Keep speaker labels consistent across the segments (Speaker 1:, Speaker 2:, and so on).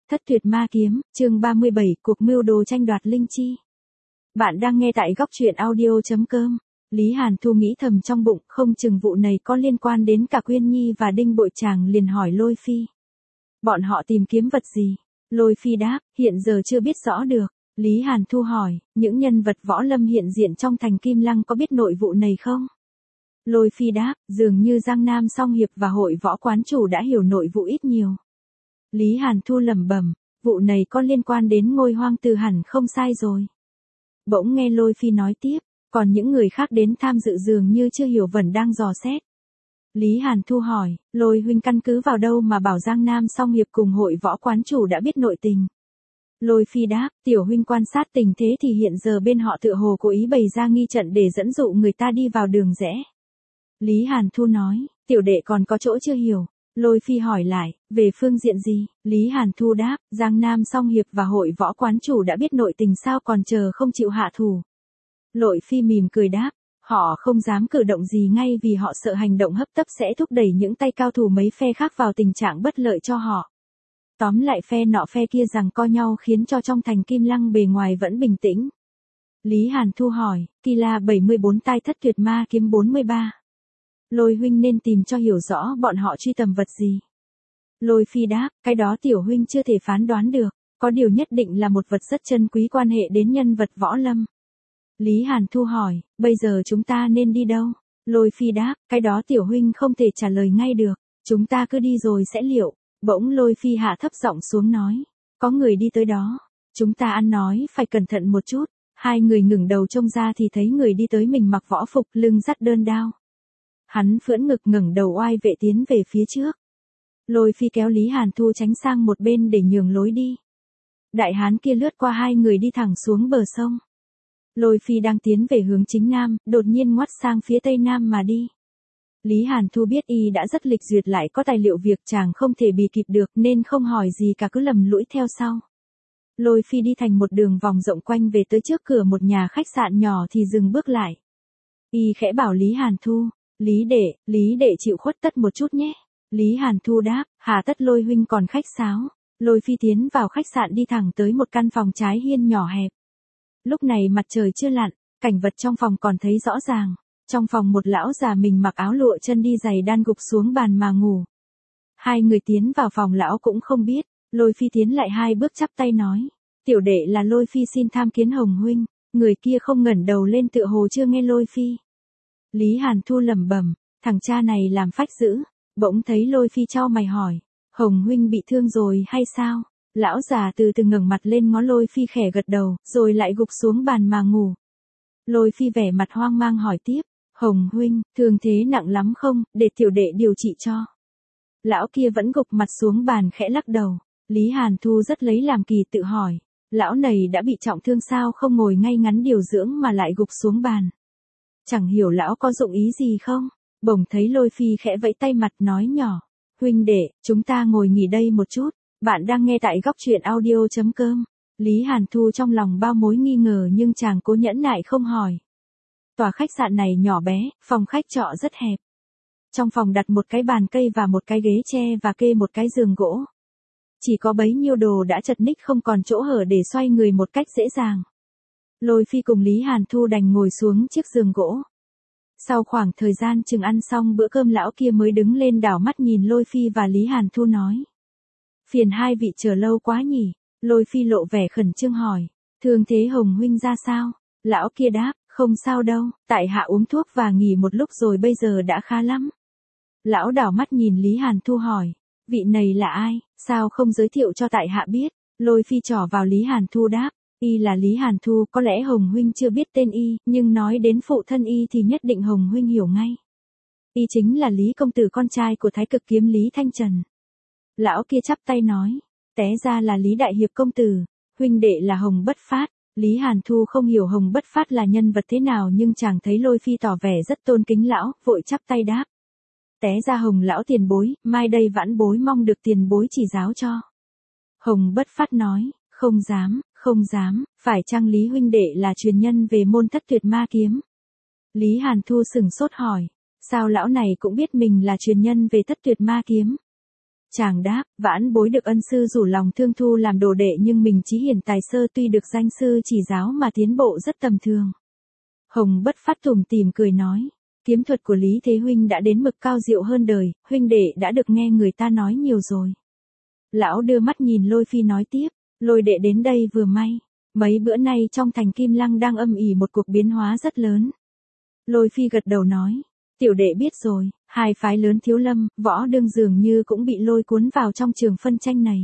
Speaker 1: Thất tuyệt ma kiếm, chương 37, cuộc mưu đồ tranh đoạt linh chi. Bạn đang nghe tại góc truyện audio.com. Lý Hàn Thu nghĩ thầm trong bụng, không chừng vụ này có liên quan đến cả Quyên Nhi và Đinh Bội Tràng, liền hỏi Lôi Phi. Bọn họ tìm kiếm vật gì? Lôi Phi đáp, hiện giờ chưa biết rõ được. Lý Hàn Thu hỏi, những nhân vật võ lâm hiện diện trong thành Kim Lăng có biết nội vụ này không? Lôi Phi đáp, dường như Giang Nam Song Hiệp và hội võ quán chủ đã hiểu nội vụ ít nhiều. Lý Hàn Thu lẩm bẩm, vụ này có liên quan đến Ngôi Hoang Từ hẳn không sai rồi. Bỗng nghe Lôi Phi nói tiếp, còn những người khác đến tham dự dường như chưa hiểu, vẫn đang dò xét. Lý Hàn Thu hỏi, Lôi huynh căn cứ vào đâu mà bảo Giang Nam Song Hiệp cùng hội võ quán chủ đã biết nội tình? Lôi Phi đáp, tiểu huynh quan sát tình thế thì hiện giờ bên họ tựa hồ cố ý bày ra nghi trận để dẫn dụ người ta đi vào đường rẽ. Lý Hàn Thu nói, tiểu đệ còn có chỗ chưa hiểu. Lôi Phi hỏi lại, về phương diện gì? Lý Hàn Thu đáp, Giang Nam Song Hiệp và hội võ quán chủ đã biết nội tình, sao còn chờ không chịu hạ thủ? Lôi Phi mỉm cười đáp, họ không dám cử động gì ngay vì họ sợ hành động hấp tấp sẽ thúc đẩy những tay cao thủ mấy phe khác vào tình trạng bất lợi cho họ. Tóm lại phe nọ phe kia giằng co nhau khiến cho trong thành Kim Lăng bề ngoài vẫn bình tĩnh. Lý Hàn Thu hỏi, Kỳ La 74 tai thất tuyệt ma kiếm 43. Lôi huynh nên tìm cho hiểu rõ bọn họ truy tầm vật gì. Lôi Phi đáp, cái đó tiểu huynh chưa thể phán đoán được, có điều nhất định là một vật rất chân quý quan hệ đến nhân vật võ lâm. Lý Hàn Thu hỏi, bây giờ chúng ta nên đi đâu? Lôi Phi đáp, cái đó tiểu huynh không thể trả lời ngay được, chúng ta cứ đi rồi sẽ liệu. Bỗng Lôi Phi hạ thấp giọng xuống nói, có người đi tới đó, chúng ta ăn nói phải cẩn thận một chút. Hai người ngẩng đầu trông ra thì thấy người đi tới mình mặc võ phục, lưng dắt đơn đao. Hắn phưỡn ngực ngẩng đầu oai vệ tiến về phía trước. Lôi Phi kéo Lý Hàn Thu tránh sang một bên để nhường lối đi. Đại hán kia lướt qua hai người đi thẳng xuống bờ sông. Lôi Phi đang tiến về hướng chính nam, đột nhiên ngoắt sang phía tây nam mà đi. Lý Hàn Thu biết y đã rất lịch duyệt, lại có tài liệu việc chàng không thể bì kịp được nên không hỏi gì cả, cứ lầm lũi theo sau. Lôi Phi đi thành một đường vòng rộng quanh về tới trước cửa một nhà khách sạn nhỏ thì dừng bước lại. Y khẽ bảo Lý Hàn Thu, Lý đệ chịu khuất tất một chút nhé. Lý Hàn Thu đáp, hà tất Lôi huynh còn khách sáo. Lôi Phi tiến vào khách sạn đi thẳng tới một căn phòng trái hiên nhỏ hẹp. Lúc này mặt trời chưa lặn, cảnh vật trong phòng còn thấy rõ ràng. Trong phòng một lão già mình mặc áo lụa, chân đi giày đan gục xuống bàn mà ngủ. Hai người tiến vào phòng lão cũng không biết. Lôi Phi tiến lại hai bước chắp tay nói, tiểu đệ là Lôi Phi xin tham kiến Hồng huynh. Người kia không ngẩng đầu lên tựa hồ chưa nghe Lôi Phi. Lý Hàn Thu lẩm bẩm, thằng cha này làm phách dữ. Bỗng thấy Lôi Phi chau mày hỏi, Hồng huynh bị thương rồi hay sao? Lão già từ từ ngẩng mặt lên ngó Lôi Phi khẽ gật đầu, rồi lại gục xuống bàn mà ngủ. Lôi Phi vẻ mặt hoang mang hỏi tiếp, Hồng huynh, thương thế nặng lắm không, để tiểu đệ điều trị cho. Lão kia vẫn gục mặt xuống bàn khẽ lắc đầu. Lý Hàn Thu rất lấy làm kỳ, tự hỏi, lão này đã bị trọng thương sao không ngồi ngay ngắn điều dưỡng mà lại gục xuống bàn. Chẳng hiểu lão có dụng ý gì không? Bỗng thấy Lôi Phi khẽ vẫy tay mặt nói nhỏ, huynh đệ, chúng ta ngồi nghỉ đây một chút. Bạn đang nghe tại góc truyện audio.com. Lý Hàn Thu trong lòng bao mối nghi ngờ nhưng chàng cố nhẫn nại không hỏi. Tòa khách sạn này nhỏ bé, phòng khách trọ rất hẹp. Trong phòng đặt một cái bàn cây và một cái ghế tre và kê một cái giường gỗ. Chỉ có bấy nhiêu đồ đã chật ních, không còn chỗ hở để xoay người một cách dễ dàng. Lôi Phi cùng Lý Hàn Thu đành ngồi xuống chiếc giường gỗ. Sau khoảng thời gian chừng ăn xong bữa cơm, lão kia mới đứng lên đảo mắt nhìn Lôi Phi và Lý Hàn Thu nói, phiền hai vị chờ lâu quá nhỉ. Lôi Phi lộ vẻ khẩn trương hỏi, thương thế Hồng huynh ra sao? Lão kia đáp, không sao đâu, tại hạ uống thuốc và nghỉ một lúc rồi bây giờ đã khá lắm. Lão đảo mắt nhìn Lý Hàn Thu hỏi, vị này là ai, sao không giới thiệu cho tại hạ biết? Lôi Phi trỏ vào Lý Hàn Thu đáp, y là Lý Hàn Thu. Có lẽ Hồng huynh chưa biết tên y, nhưng nói đến phụ thân y thì nhất định Hồng huynh hiểu ngay. Y chính là Lý công tử, con trai của Thái Cực Kiếm Lý Thanh Trần. Lão kia chắp tay nói, té ra là Lý đại hiệp công tử, huynh đệ là Hồng Bất Phát. Lý Hàn Thu không hiểu Hồng Bất Phát là nhân vật thế nào, nhưng chàng thấy Lôi Phi tỏ vẻ rất tôn kính lão, vội chắp tay đáp, té ra Hồng lão tiền bối, mai đây vãn bối mong được tiền bối chỉ giáo cho. Hồng Bất Phát nói, không dám, phải chăng Lý huynh đệ là truyền nhân về môn thất tuyệt ma kiếm? Lý Hàn Thu sửng sốt hỏi, sao lão này cũng biết mình là truyền nhân về thất tuyệt ma kiếm? Chàng đáp, vãn bối được ân sư rủ lòng thương thu làm đồ đệ nhưng mình chí hiển tài sơ tuy được danh sư chỉ giáo mà tiến bộ rất tầm thường. Hồng Bất Phát tủm tỉm cười nói, kiếm thuật của Lý Thế Huynh đã đến mực cao diệu hơn đời, huynh đệ đã được nghe người ta nói nhiều rồi. Lão đưa mắt nhìn Lôi Phi nói tiếp, Lôi đệ đến đây vừa may. Mấy bữa nay trong thành Kim Lăng đang âm ỉ một cuộc biến hóa rất lớn. Lôi Phi gật đầu nói, tiểu đệ biết rồi, hai phái lớn Thiếu Lâm, Võ Đương dường như cũng bị lôi cuốn vào trong trường phân tranh này.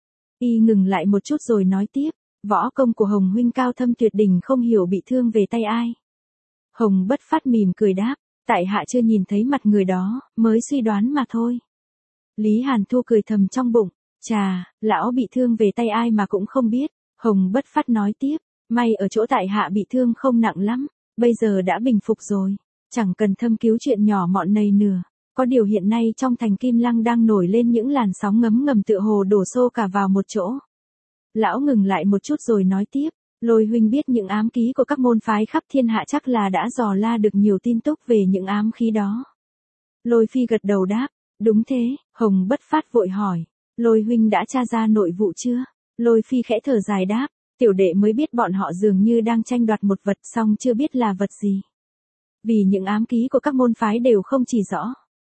Speaker 1: Y ngừng lại một chút rồi nói tiếp, võ công của Hồng huynh cao thâm tuyệt đỉnh không hiểu bị thương về tay ai. Hồng Bất Phát mỉm cười đáp, tại hạ chưa nhìn thấy mặt người đó, mới suy đoán mà thôi. Lý Hàn Thu cười thầm trong bụng, chà, lão bị thương về tay ai mà cũng không biết. Hồng Bất Phát nói tiếp, may ở chỗ tại hạ bị thương không nặng lắm, bây giờ đã bình phục rồi, chẳng cần thâm cứu chuyện nhỏ mọn này nữa. Có điều hiện nay trong thành Kim Lăng đang nổi lên những làn sóng ngấm ngầm tựa hồ đổ xô cả vào một chỗ. Lão ngừng lại một chút rồi nói tiếp, Lôi huynh biết những ám ký của các môn phái khắp thiên hạ chắc là đã dò la được nhiều tin tức về những ám khí đó. Lôi Phi gật đầu đáp, đúng thế. Hồng Bất Phát vội hỏi, Lôi huynh đã tra ra nội vụ chưa? Lôi Phi khẽ thở dài đáp, tiểu đệ mới biết bọn họ dường như đang tranh đoạt một vật song chưa biết là vật gì. Vì những ám ký của các môn phái đều không chỉ rõ.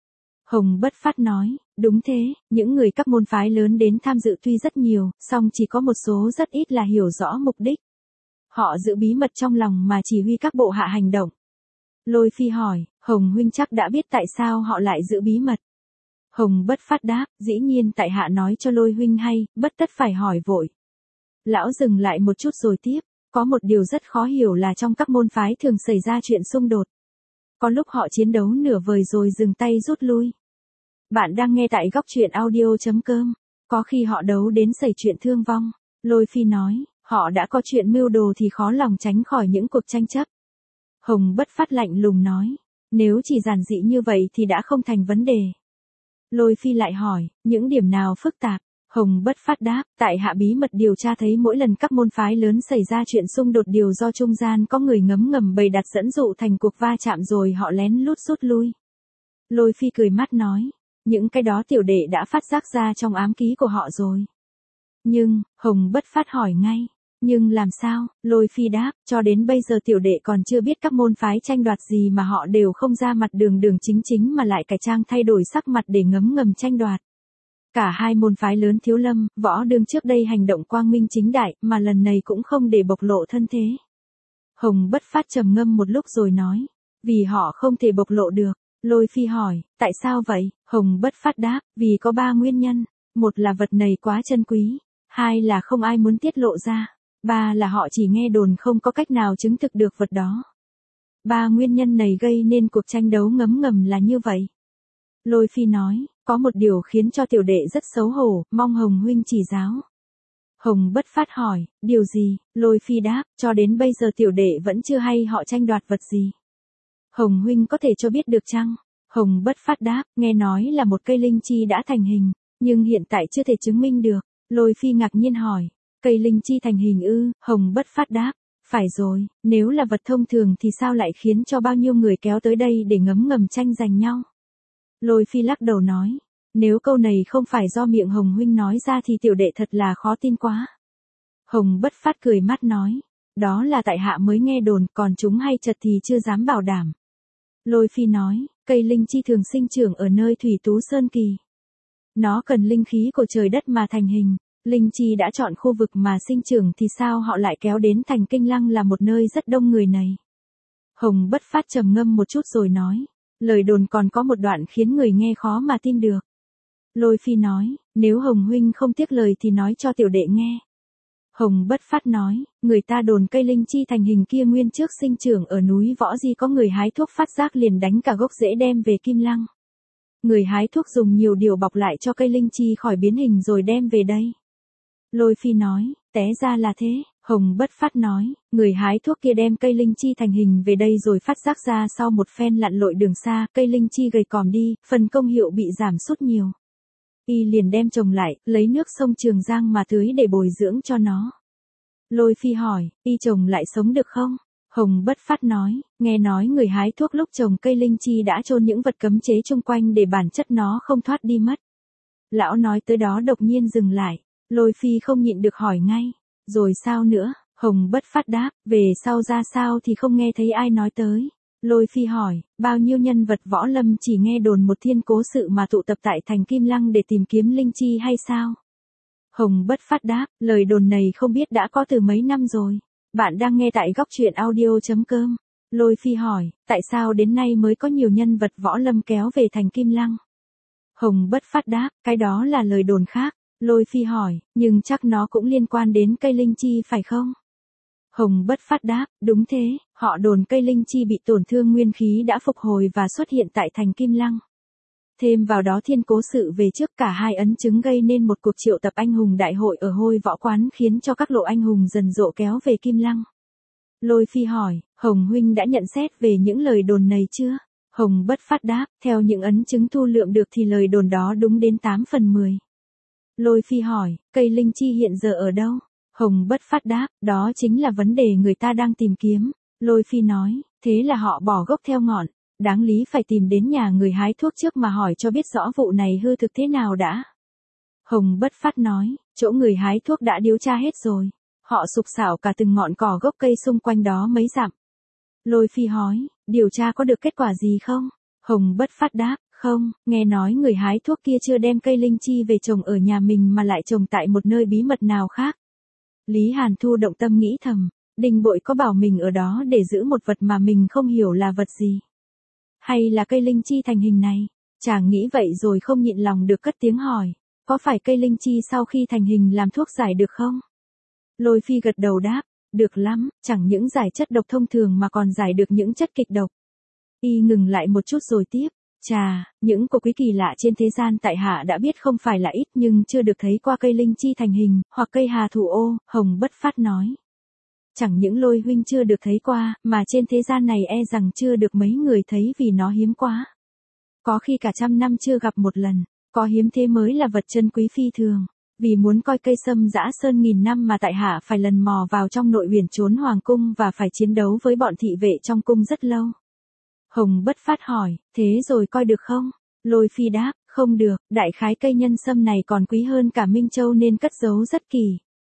Speaker 1: Hồng Bất Phát nói, đúng thế, những người các môn phái lớn đến tham dự tuy rất nhiều, song chỉ có một số rất ít là hiểu rõ mục đích. Họ giữ bí mật trong lòng mà chỉ huy các bộ hạ hành động. Lôi Phi hỏi, Hồng huynh chắc đã biết tại sao họ lại giữ bí mật. Hồng Bất Phát đáp, dĩ nhiên tại hạ nói cho Lôi huynh hay, bất tất phải hỏi vội. Lão dừng lại một chút rồi tiếp, có một điều rất khó hiểu là trong các môn phái thường xảy ra chuyện xung đột. Có lúc họ chiến đấu nửa vời rồi dừng tay rút lui. Bạn đang nghe tại góc truyện audio.com, có khi họ đấu đến xảy chuyện thương vong. Lôi Phi nói, họ đã có chuyện mưu đồ thì khó lòng tránh khỏi những cuộc tranh chấp. Hồng Bất Phát lạnh lùng nói, nếu chỉ giản dị như vậy thì đã không thành vấn đề. Lôi Phi lại hỏi, những điểm nào phức tạp? Hồng Bất Phát đáp, tại hạ bí mật điều tra thấy mỗi lần các môn phái lớn xảy ra chuyện xung đột đều do trung gian có người ngấm ngầm bày đặt dẫn dụ thành cuộc va chạm rồi họ lén lút rút lui. Lôi Phi cười mắt nói, những cái đó tiểu đệ đã phát giác ra trong ám ký của họ rồi. Nhưng, Hồng Bất Phát hỏi ngay, nhưng làm sao? Lôi Phi đáp, cho đến bây giờ tiểu đệ còn chưa biết các môn phái tranh đoạt gì mà họ đều không ra mặt đường đường chính chính mà lại cải trang thay đổi sắc mặt để ngấm ngầm tranh đoạt. Cả hai môn phái lớn Thiếu Lâm, Võ Đương trước đây hành động quang minh chính đại, mà lần này cũng không để bộc lộ thân thế. Hồng Bất Phát trầm ngâm một lúc rồi nói, vì họ không thể bộc lộ được. Lôi Phi hỏi, tại sao vậy? Hồng Bất Phát đáp, vì có 3 nguyên nhân. Một là vật này quá chân quý. 2 là không ai muốn tiết lộ ra. 3 là họ chỉ nghe đồn không có cách nào chứng thực được vật đó. 3 nguyên nhân này gây nên cuộc tranh đấu ngấm ngầm là như vậy. Lôi Phi nói, có một điều khiến cho tiểu đệ rất xấu hổ, mong Hồng huynh chỉ giáo. Hồng Bất Phát hỏi, điều gì? Lôi Phi đáp, cho đến bây giờ tiểu đệ vẫn chưa hay họ tranh đoạt vật gì. Hồng huynh có thể cho biết được chăng? Hồng Bất Phát đáp, nghe nói là một cây linh chi đã thành hình, nhưng hiện tại chưa thể chứng minh được. Lôi Phi ngạc nhiên hỏi, cây linh chi thành hình ư? Hồng Bất Phát đáp, phải rồi, nếu là vật thông thường thì sao lại khiến cho bao nhiêu người kéo tới đây để ngấm ngầm tranh giành nhau? Lôi Phi lắc đầu nói, nếu câu này không phải do miệng Hồng huynh nói ra thì tiểu đệ thật là khó tin quá. Hồng Bất Phát cười mắt nói, đó là tại hạ mới nghe đồn, còn chúng hay chật thì chưa dám bảo đảm. Lôi Phi nói, cây linh chi thường sinh trưởng ở nơi thủy tú sơn kỳ. Nó cần linh khí của trời đất mà thành hình. Linh chi đã chọn khu vực mà sinh trưởng thì sao họ lại kéo đến thành Kinh Lăng là một nơi rất đông người này. Hồng Bất Phát trầm ngâm một chút rồi nói, lời đồn còn có một đoạn khiến người nghe khó mà tin được. Lôi Phi nói, nếu Hồng huynh không tiếc lời thì nói cho tiểu đệ nghe. Hồng Bất Phát nói, người ta đồn cây linh chi thành hình kia nguyên trước sinh trưởng ở núi Võ Di có người hái thuốc phát giác liền đánh cả gốc rễ đem về Kim Lăng. Người hái thuốc dùng nhiều điều bọc lại cho cây linh chi khỏi biến hình rồi đem về đây. Lôi Phi nói, té ra là thế. Hồng Bất Phát nói, người hái thuốc kia đem cây linh chi thành hình về đây rồi phát giác ra sau một phen lặn lội đường xa, cây linh chi gầy còm đi, phần công hiệu bị giảm sút nhiều. Y liền đem trồng lại, lấy nước sông Trường Giang mà tưới để bồi dưỡng cho nó. Lôi Phi hỏi, y trồng lại sống được không? Hồng Bất Phát nói, nghe nói người hái thuốc lúc trồng cây linh chi đã chôn những vật cấm chế chung quanh để bản chất nó không thoát đi mất. Lão nói tới đó đột nhiên dừng lại, Lôi Phi không nhịn được hỏi ngay, rồi sao nữa, Hồng Bất Phát đáp, về sau ra sao thì không nghe thấy ai nói tới. Lôi Phi hỏi, bao nhiêu nhân vật võ lâm chỉ nghe đồn một thiên cố sự mà tụ tập tại thành Kim Lăng để tìm kiếm linh chi hay sao? Hồng Bất Phát đáp, lời đồn này không biết đã có từ mấy năm rồi. Bạn đang nghe tại góc truyện audio.com. Lôi Phi hỏi, tại sao đến nay mới có nhiều nhân vật võ lâm kéo về thành Kim Lăng? Hồng Bất Phát đáp, cái đó là lời đồn khác. Lôi Phi hỏi, nhưng chắc nó cũng liên quan đến cây linh chi phải không? Hồng Bất Phát đáp, đúng thế, họ đồn cây linh chi bị tổn thương nguyên khí đã phục hồi và xuất hiện tại thành Kim Lăng. Thêm vào đó thiên cố sự về trước cả hai ấn chứng gây nên một cuộc triệu tập anh hùng đại hội ở Hôi Võ Quán khiến cho các lộ anh hùng dần dộ kéo về Kim Lăng. Lôi Phi hỏi, Hồng huynh đã nhận xét về những lời đồn này chưa? Hồng Bất Phát đáp, theo những ấn chứng thu lượm được thì lời đồn đó đúng đến 8 phần 10. Lôi Phi hỏi, cây linh chi hiện giờ ở đâu? Hồng Bất Phát đáp, đó chính là vấn đề người ta đang tìm kiếm. Lôi Phi nói, thế là họ bỏ gốc theo ngọn, đáng lý phải tìm đến nhà người hái thuốc trước mà hỏi cho biết rõ vụ này hư thực thế nào đã. Hồng Bất Phát nói, chỗ người hái thuốc đã điều tra hết rồi, họ sục sạo cả từng ngọn cỏ gốc cây xung quanh đó mấy dặm. Lôi Phi hỏi, điều tra có được kết quả gì không? Hồng Bất Phát đáp, không, nghe nói người hái thuốc kia chưa đem cây linh chi về trồng ở nhà mình mà lại trồng tại một nơi bí mật nào khác. Lý Hàn Thu động tâm nghĩ thầm, Đinh Bội có bảo mình ở đó để giữ một vật mà mình không hiểu là vật gì. Hay là cây linh chi thành hình này? Chàng nghĩ vậy rồi không nhịn lòng được cất tiếng hỏi, có phải cây linh chi sau khi thành hình làm thuốc giải được không? Lôi Phi gật đầu đáp, được lắm, chẳng những giải chất độc thông thường mà còn giải được những chất kịch độc. Y ngừng lại một chút rồi tiếp, chà, những cổ quý kỳ lạ trên thế gian tại hạ đã biết không phải là ít nhưng chưa được thấy qua cây linh chi thành hình, hoặc cây hà thủ ô, Hồng Bất Phát nói. Chẳng những Lôi huynh chưa được thấy qua, mà trên thế gian này e rằng chưa được mấy người thấy vì nó hiếm quá. Có khi cả 100 năm chưa gặp một lần, có hiếm thế mới là vật chân quý phi thường. Vì muốn coi cây sâm dã sơn 1000 năm mà tại hạ phải lần mò vào trong nội uyển trốn hoàng cung và phải chiến đấu với bọn thị vệ trong cung rất lâu. Hồng Bất Phát hỏi, thế rồi coi được không? Lôi Phi đáp, không được, đại khái cây nhân sâm này còn quý hơn cả Minh Châu nên cất giấu rất kỳ.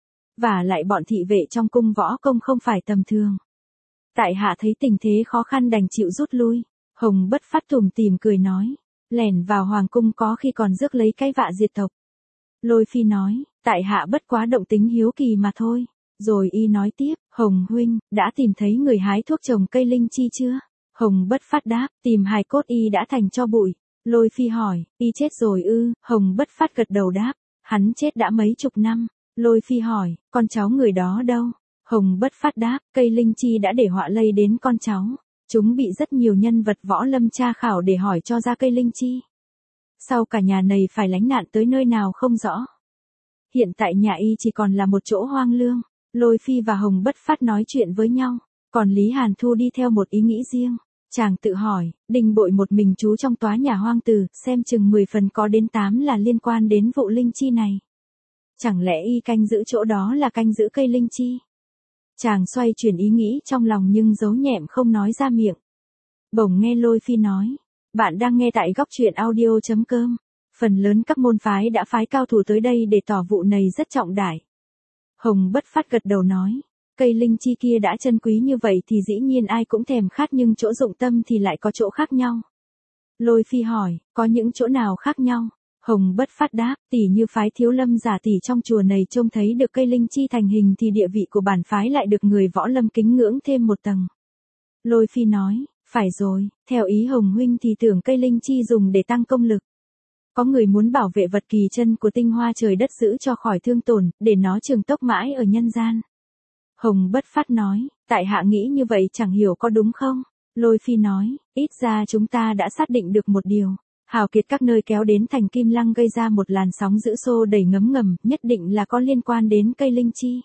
Speaker 1: Và lại bọn thị vệ trong cung võ công không phải tầm thường. Tại hạ thấy tình thế khó khăn đành chịu rút lui. Hồng Bất Phát tủm tỉm cười nói, lẻn vào hoàng cung có khi còn rước lấy cái vạ diệt tộc. Lôi Phi nói, tại hạ bất quá động tính hiếu kỳ mà thôi. Rồi y nói tiếp, Hồng huynh, đã tìm thấy người hái thuốc trồng cây linh chi chưa? Hồng Bất Phát đáp, tìm hài cốt y đã thành tro bụi. Lôi Phi hỏi, y chết rồi ư? Hồng Bất Phát gật đầu đáp, hắn chết đã mấy chục năm. Lôi Phi hỏi, con cháu người đó đâu? Hồng Bất Phát đáp, cây linh chi đã để họa lây đến con cháu. Chúng bị rất nhiều nhân vật võ lâm tra khảo để hỏi cho ra cây linh chi. Sau cả nhà này phải lánh nạn tới nơi nào không rõ. Hiện tại nhà y chỉ còn là một chỗ hoang lương. Lôi Phi và Hồng Bất Phát nói chuyện với nhau, còn Lý Hàn Thu đi theo một ý nghĩ riêng. Chàng tự hỏi, Đinh Bội một mình trú trong tòa nhà hoang tử, xem chừng 10 phần có đến 8 là liên quan đến vụ linh chi này. Chẳng lẽ y canh giữ chỗ đó là canh giữ cây linh chi? Chàng xoay chuyển ý nghĩ trong lòng nhưng giấu nhẹm không nói ra miệng. Bỗng nghe Lôi Phi nói, bạn đang nghe tại góc truyện audio.com. Phần lớn các môn phái đã phái cao thủ tới đây để tỏ vụ này rất trọng đại. Hồng Bất Phát gật đầu nói, cây linh chi kia đã chân quý như vậy thì dĩ nhiên ai cũng thèm khát nhưng chỗ dụng tâm thì lại có chỗ khác nhau. Lôi Phi hỏi, có những chỗ nào khác nhau? Hồng Bất Phát đáp, tỉ như phái Thiếu Lâm giả tỷ trong chùa này trông thấy được cây linh chi thành hình thì địa vị của bản phái lại được người võ lâm kính ngưỡng thêm một tầng. Lôi Phi nói, phải rồi, theo ý Hồng huynh thì tưởng cây linh chi dùng để tăng công lực. Có người muốn bảo vệ vật kỳ chân của tinh hoa trời đất giữ cho khỏi thương tổn, để nó trường tốc mãi ở nhân gian. Hồng Bất Phát nói, tại hạ nghĩ như vậy chẳng hiểu có đúng không? Lôi Phi nói, ít ra chúng ta đã xác định được một điều. Hào kiệt các nơi kéo đến thành Kim Lăng gây ra một làn sóng dữ xô đầy ngấm ngầm, nhất định là có liên quan đến cây linh chi.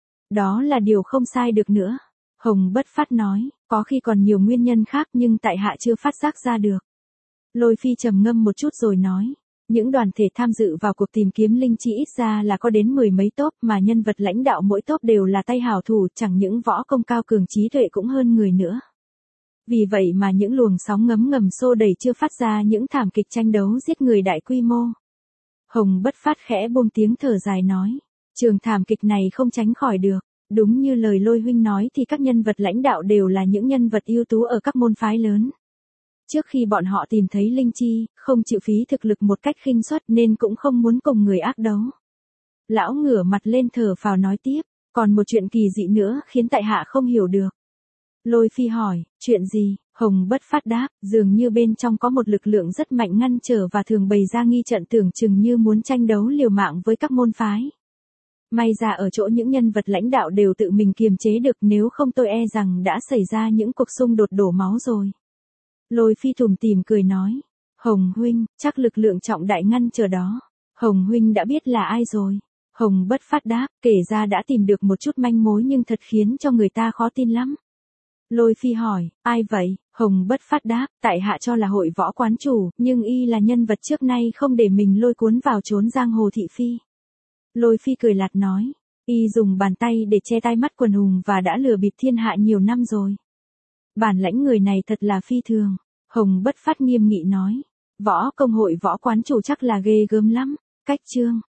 Speaker 1: Đó là điều không sai được nữa. Hồng Bất Phát nói, có khi còn nhiều nguyên nhân khác nhưng tại hạ chưa phát giác ra được. Lôi Phi trầm ngâm một chút rồi nói, những đoàn thể tham dự vào cuộc tìm kiếm linh chi ít ra là có đến 10 mấy tốp mà nhân vật lãnh đạo mỗi tốp đều là tay hảo thủ, chẳng những võ công cao cường trí tuệ cũng hơn người nữa. Vì vậy mà những luồng sóng ngấm ngầm xô đẩy chưa phát ra những thảm kịch tranh đấu giết người đại quy mô. Hồng Bất Phát khẽ buông tiếng thở dài nói. Trường thảm kịch này không tránh khỏi được. Đúng như lời Lôi huynh nói thì các nhân vật lãnh đạo đều là những nhân vật ưu tú ở các môn phái lớn. Trước khi bọn họ tìm thấy Linh Chi, không chịu phí thực lực một cách khinh suất nên cũng không muốn cùng người ác đấu. Lão ngửa mặt lên thở phào nói tiếp, còn một chuyện kỳ dị nữa khiến tại hạ không hiểu được. Lôi Phi hỏi, chuyện gì? Hồng Bất Phát đáp, dường như bên trong có một lực lượng rất mạnh ngăn trở và thường bày ra nghi trận tưởng chừng như muốn tranh đấu liều mạng với các môn phái. May ra ở chỗ những nhân vật lãnh đạo đều tự mình kiềm chế được, nếu không tôi e rằng đã xảy ra những cuộc xung đột đổ máu rồi. Lôi Phi tủm tỉm cười nói, Hồng huynh, chắc lực lượng trọng đại ngăn chờ đó. Hồng huynh đã biết là ai rồi. Hồng Bất Phát đáp, kể ra đã tìm được một chút manh mối nhưng thật khiến cho người ta khó tin lắm. Lôi Phi hỏi, ai vậy? Hồng Bất Phát đáp, tại hạ cho là Hội Võ quán chủ, nhưng y là nhân vật trước nay không để mình lôi cuốn vào chốn giang hồ thị phi. Lôi Phi cười lạt nói, y dùng bàn tay để che tai mắt quần hùng và đã lừa bịp thiên hạ nhiều năm rồi. Bản lãnh người này thật là phi thường. Hồng Bất Phát nghiêm nghị nói, Võ công Hội Võ quán chủ chắc là ghê gớm lắm. Cách chương